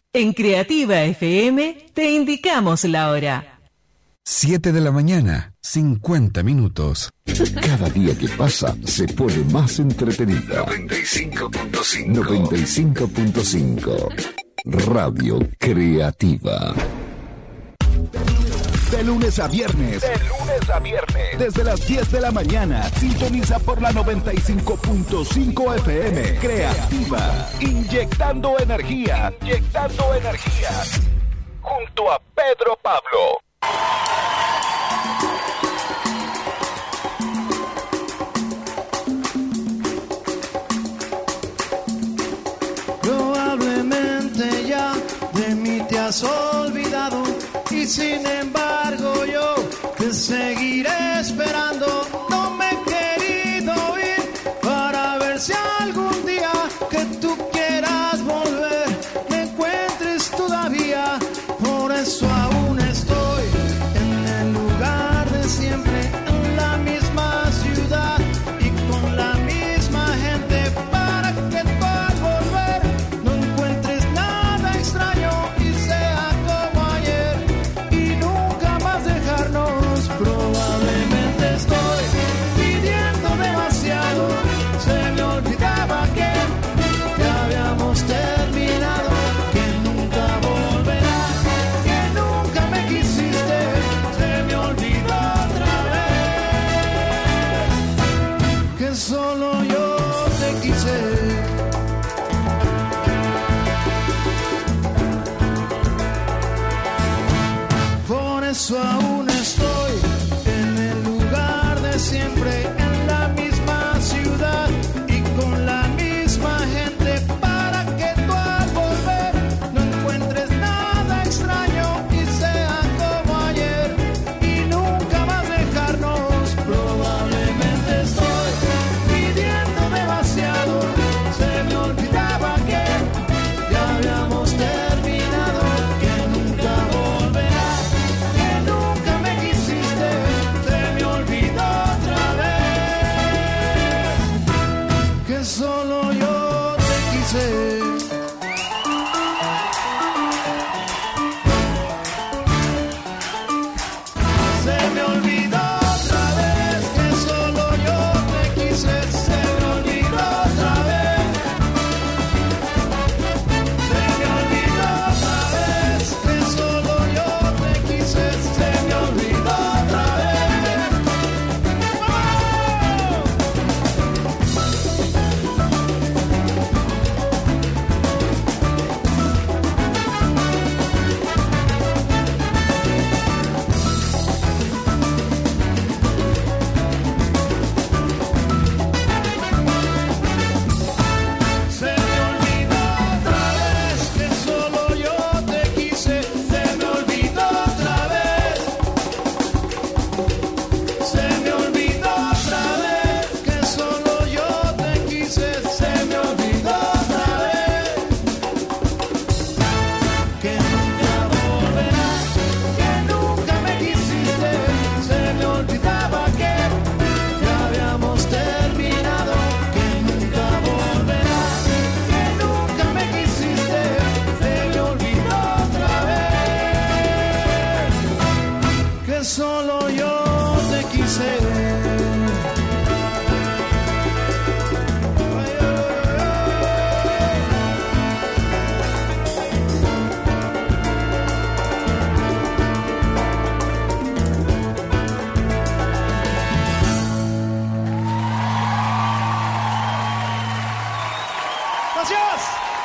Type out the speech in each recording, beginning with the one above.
En Creativa FM te indicamos la hora. 7 de la mañana, 50 minutos. Cada día que pasa se pone más entretenida. 95.5. 95.5. Radio Creativa. De lunes a viernes. Desde las 10 de la mañana. Sintoniza por la 95.5 FM. Creativa. Inyectando energía. Junto a Pedro Pablo. Probablemente ya de mí te has olvidado y sin embargo yo te seguiré esperando. No me he querido ir para ver si algún día que tú quieras volver me encuentres todavía. Por eso aún estoy en el lugar de siempre, en la misma ciudad y con la misma gente, para que tú al volver no encuentres nada extraño y sea como ayer y nunca más dejarnos. Probablemente estoy pidiendo demasiado, se me olvidaba que ya habíamos terminado, que nunca volverá, que nunca me quisiste, se me olvidó otra vez, que solo yo te quise. Por eso aún estoy en el lugar de siempre, en la misma ciudad y con la misma gente, para que tú al volver no encuentres nada extraño y sea como ayer y nunca más dejarnos. Probablemente estoy pidiendo demasiado, se me olvidaba que ya habíamos terminado, que nunca volverá, que nunca me quisiste, se me olvidó otra vez, que solo yo te quise. Se me olvidó otra vez, que solo yo te quise, se me olvidó otra vez, se me olvidó otra vez, que solo yo te quise, se me olvidó otra vez. Se me olvidó otra vez, que solo yo te quise, se me olvidó otra vez, se me olvidó otra vez, que solo yo te quise, se me olvidó otra vez, que nunca volverá, que nunca me quisiste, se me olvidaba que ya habíamos terminado, que nunca volverá, que nunca me quisiste, se me olvidó otra vez, que solo yo te quise. Gracias.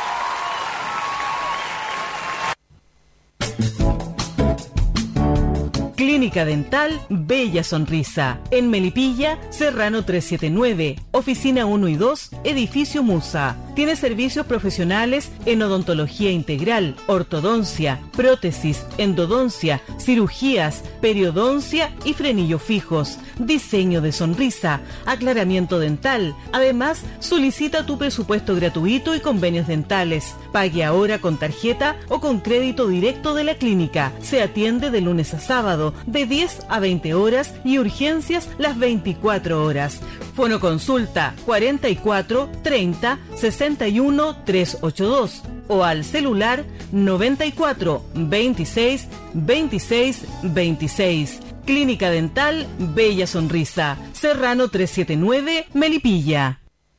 Clínica Dental Bella Sonrisa. En Melipilla, Serrano 379. Oficina 1 y 2, Edificio Musa. Tiene servicios profesionales en odontología integral, ortodoncia, prótesis, endodoncia, cirugías, periodoncia y frenillos fijos. Diseño de sonrisa, aclaramiento dental. Además, solicita tu presupuesto gratuito y convenios dentales. Pague ahora con tarjeta o con crédito directo de la clínica. Se atiende de lunes a sábado, de 10 a 20 horas y urgencias las 24 horas. Fonoconsulta 44 30 61 382 o al celular 94 26 26 26. Clínica Dental Bella Sonrisa, Serrano 379, Melipilla.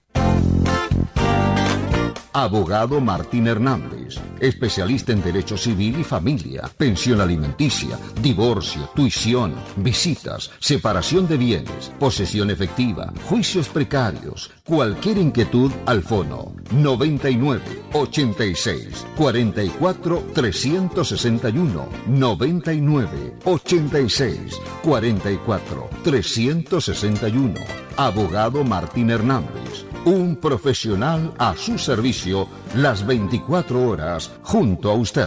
Abogado Martín Hernández, especialista en Derecho Civil y Familia, pensión alimenticia, divorcio, tuición, visitas, separación de bienes, posesión efectiva, juicios precarios. Cualquier inquietud al fono 99 86 44 361 99 86 44 361. Abogado Martín Hernández. Un profesional a su servicio las 24 horas junto a usted.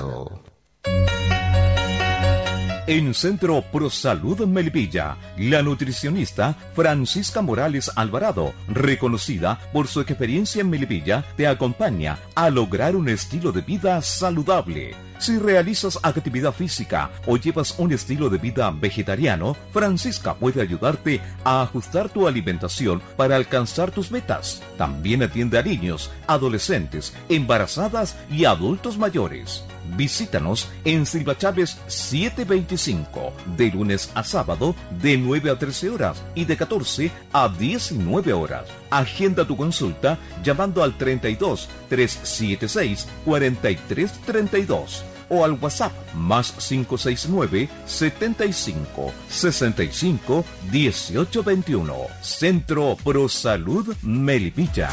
En Centro ProSalud Melipilla, la nutricionista Francisca Morales Alvarado, reconocida por su experiencia en Melipilla, te acompaña a lograr un estilo de vida saludable. Si realizas actividad física o llevas un estilo de vida vegetariano, Francisca puede ayudarte a ajustar tu alimentación para alcanzar tus metas. También atiende a niños, adolescentes, embarazadas y adultos mayores. Visítanos en Silva Chávez 725, de lunes a sábado, de 9 a 13 horas y de 14 a 19 horas. Agenda tu consulta llamando al 32 376 4332 o al WhatsApp más 569 75 65 1821. Centro ProSalud Melipilla.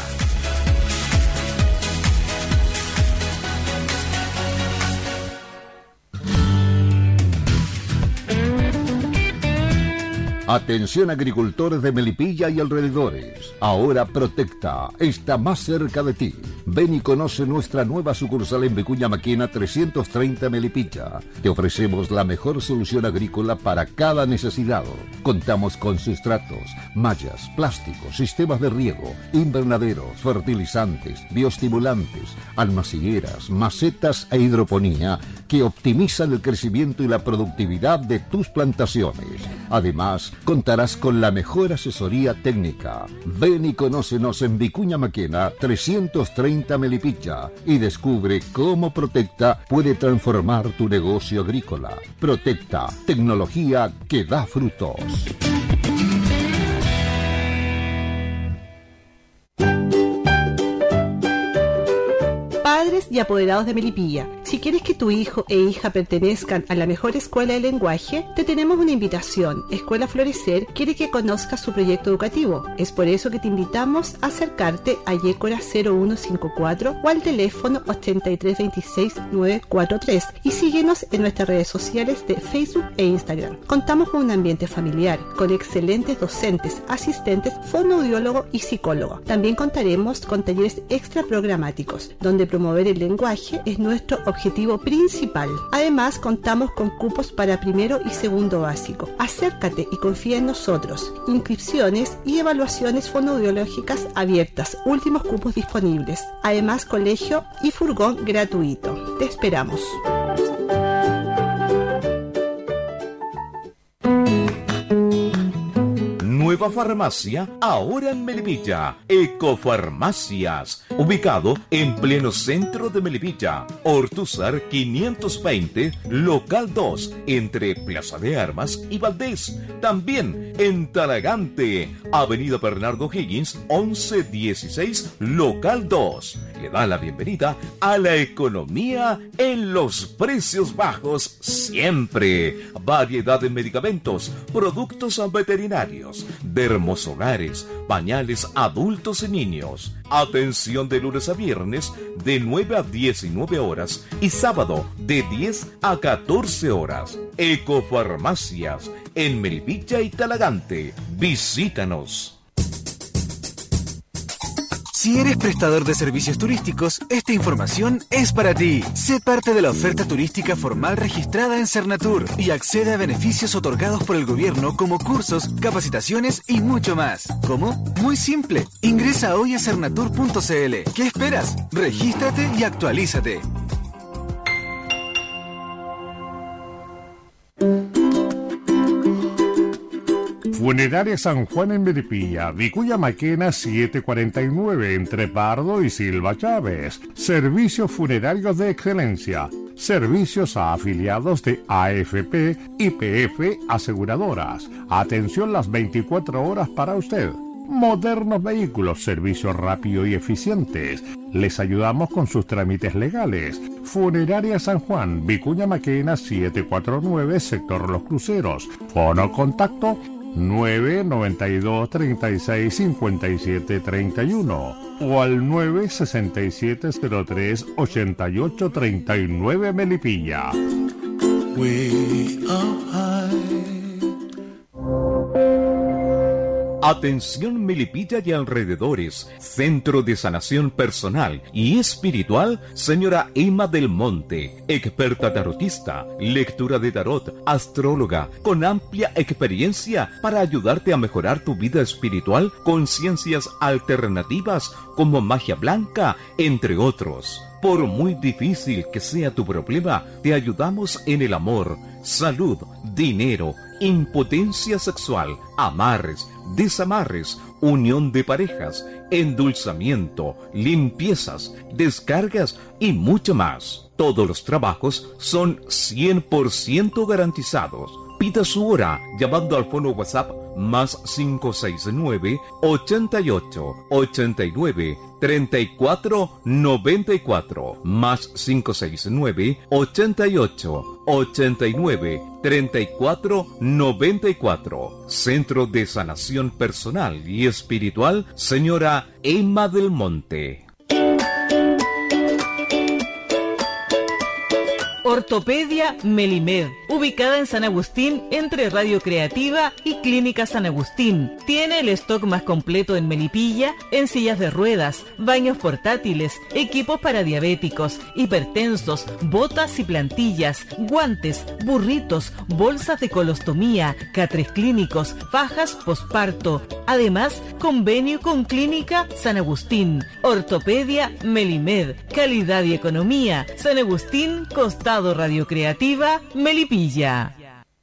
Atención agricultores de Melipilla y alrededores. Ahora Protecta está más cerca de ti. Ven y conoce nuestra nueva sucursal en Vicuña Maquena 330 Melipilla. Te ofrecemos la mejor solución agrícola para cada necesidad. Contamos con sustratos, mallas, plásticos, sistemas de riego, invernaderos, fertilizantes, bioestimulantes, almacigueras, macetas e hidroponía que optimizan el crecimiento y la productividad de tus plantaciones. Además, contarás con la mejor asesoría técnica. Ven y conócenos en Vicuña Maquena 330 Melipilla y descubre cómo Protecta puede transformar tu negocio agrícola. Protecta, tecnología que da frutos. Padres y apoderados de Melipilla, si quieres que tu hijo e hija pertenezcan a la mejor escuela de lenguaje, te tenemos una invitación. Escuela Florecer quiere que conozcas su proyecto educativo. Es por eso que te invitamos a acercarte a Yécora 0154 o al teléfono 8326-943 y síguenos en nuestras redes sociales de Facebook e Instagram. Contamos con un ambiente familiar, con excelentes docentes, asistentes, fonoaudiólogo y psicólogo. También contaremos con talleres extra programáticos, donde promover el lenguaje es nuestro objetivo principal. Además, contamos con cupos para primero y segundo básico. Acércate y confía en nosotros. Inscripciones y evaluaciones fonoaudiológicas abiertas. Últimos cupos disponibles. Además, colegio y furgón gratuito. Te esperamos. Nueva farmacia, ahora en Melipilla. Ecofarmacias, ubicado en pleno centro de Melipilla. Ortúzar 520, local 2, entre Plaza de Armas y Valdés. También en Talagante, avenida Bernardo Higgins 1116, local 2. Le da la bienvenida a la economía en los precios bajos siempre. Variedad de medicamentos, productos veterinarios, dermosolares, pañales adultos y niños. Atención de lunes a viernes de 9 a 19 horas y sábado de 10 a 14 horas. Ecofarmacias en Melipilla y Talagante. Visítanos. Si eres prestador de servicios turísticos, esta información es para ti. Sé parte de la oferta turística formal registrada en Cernatur y accede a beneficios otorgados por el gobierno como cursos, capacitaciones y mucho más. ¿Cómo? Muy simple. Ingresa hoy a cernatur.cl. ¿Qué esperas? Regístrate y actualízate. Funeraria San Juan en Melipilla, Vicuña Maquena 749 entre Pardo y Silva Chávez. Servicios funerarios de excelencia. Servicios a afiliados de AFP, YPF, aseguradoras. Atención las 24 horas para usted. Modernos vehículos, servicios rápidos y eficientes. Les ayudamos con sus trámites legales. Funeraria San Juan, Vicuña Maquena 749, sector Los Cruceros. Fono contacto 992 36 57 31 o al 967 03 88 39 Melipilla. Way up high. Atención Melipilla y alrededores, Centro de Sanación Personal y Espiritual, señora Emma del Monte, experta tarotista, lectura de tarot, astróloga, con amplia experiencia para ayudarte a mejorar tu vida espiritual con ciencias alternativas como magia blanca, entre otros. Por muy difícil que sea tu problema, te ayudamos en el amor, salud, dinero, impotencia sexual, amarres, desamarres, unión de parejas, endulzamiento, limpiezas, descargas y mucho más. Todos los trabajos son 100% garantizados. Pida su hora llamando al fono WhatsApp más 569 88 89 34 94 más 569 88 89 34 94. Centro de Sanación Personal y Espiritual, señora Emma del Monte. Ortopedia Melimed, ubicada en San Agustín, entre Radio Creativa y Clínica San Agustín. Tiene el stock más completo en Melipilla, en sillas de ruedas, baños portátiles, equipos para diabéticos, hipertensos, botas y plantillas, guantes, burritos, bolsas de colostomía, catres clínicos, fajas posparto. Además, convenio con Clínica San Agustín. Ortopedia Melimed, calidad y economía. San Agustín, Costado Radio Creativa, Melipilla.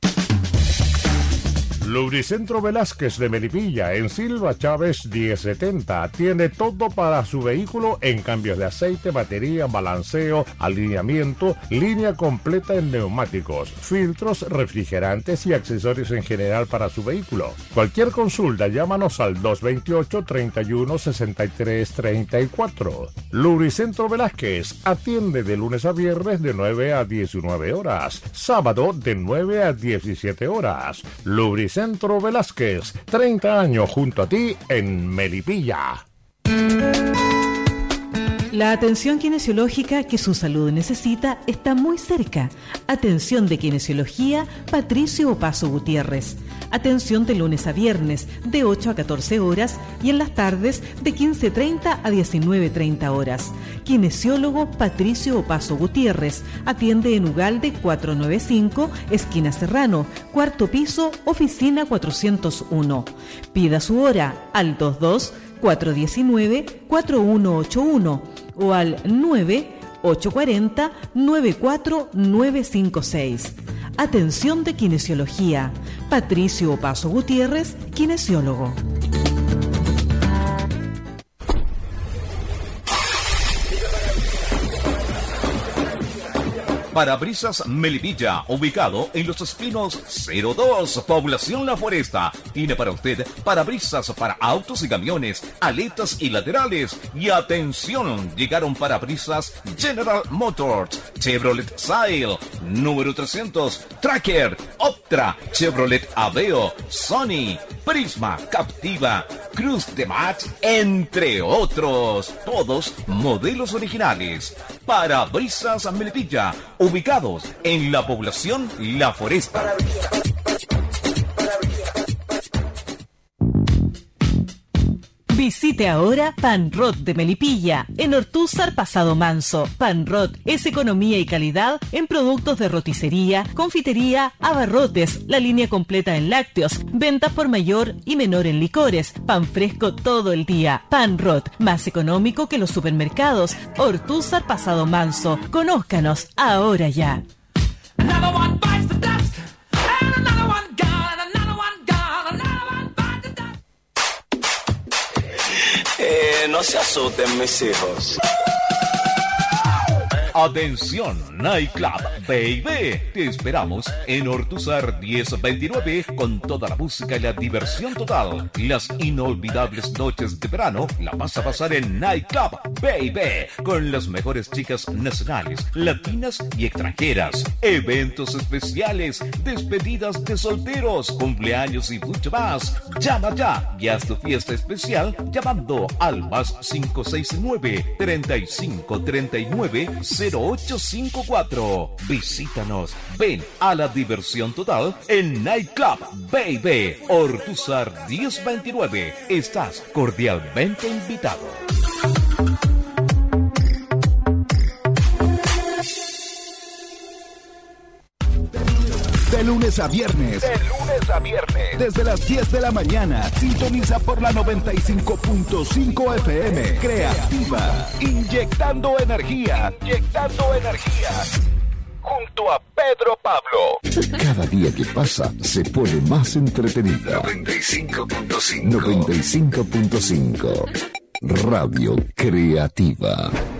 Lubricentro Velázquez de Melipilla, en Silva Chávez 1070. Tiene todo para su vehículo en cambios de aceite, batería, balanceo, alineamiento, línea completa en neumáticos, filtros, refrigerantes y accesorios en general para su vehículo. Cualquier consulta, llámanos al 228 31 63 34. Lubricentro Velázquez atiende de lunes a viernes de 9 a 19 horas, sábado de 9 a 17 horas. Lubricentro Velázquez, 30 años junto a ti en Melipilla. La atención kinesiológica que su salud necesita está muy cerca. Atención de Kinesiología Patricio Opaso Gutiérrez. Atención de lunes a viernes de 8 a 14 horas y en las tardes de 15:30 a 19:30 horas. Kinesiólogo Patricio Opaso Gutiérrez. Atiende en Ugalde 495, esquina Serrano, cuarto piso, oficina 401. Pida su hora al 22-419-4181 o al 9-840-94956. Atención de Kinesiología. Patricio Opaso Gutiérrez, kinesiólogo. Parabrisas Melipilla, ubicado en Los Espinos 02, población La Foresta. Tiene para usted parabrisas para autos y camiones, aletas y laterales. Y atención, llegaron parabrisas General Motors, Chevrolet Sail, número 300, Tracker, Optra, Chevrolet Aveo, Sony, Prisma, Captiva, Cruz de Match, entre otros. Todos modelos originales. Parabrisas Melipilla, ubicados en la población La Foresta. Visite ahora Panrot de Melipilla, en Ortúzar Pasado Manso. Panrot es economía y calidad en productos de roticería, confitería, abarrotes, la línea completa en lácteos, ventas por mayor y menor en licores, pan fresco todo el día. Panrot, más económico que los supermercados. Ortúzar Pasado Manso. Conózcanos ahora ya. No se asusten mis hijos. Atención, Nightclub Baby. Te esperamos en Ortúzar 1029 con toda la música y la diversión total. Las inolvidables noches de verano la vas a pasar en Nightclub Baby con las mejores chicas nacionales, latinas y extranjeras. Eventos especiales, despedidas de solteros, cumpleaños y mucho más. Llama ya y haz tu fiesta especial llamando al más 569 3539 0854. Visítanos, ven a la diversión total en Nightclub Baby, Ortúzar 1029. Estás cordialmente invitado. De lunes a viernes. Desde las 10 de la mañana. Sintoniza por la 95.5 FM. Creativa. Inyectando energía. Junto a Pedro Pablo. Cada día que pasa se pone más entretenida. 95.5. Radio Creativa.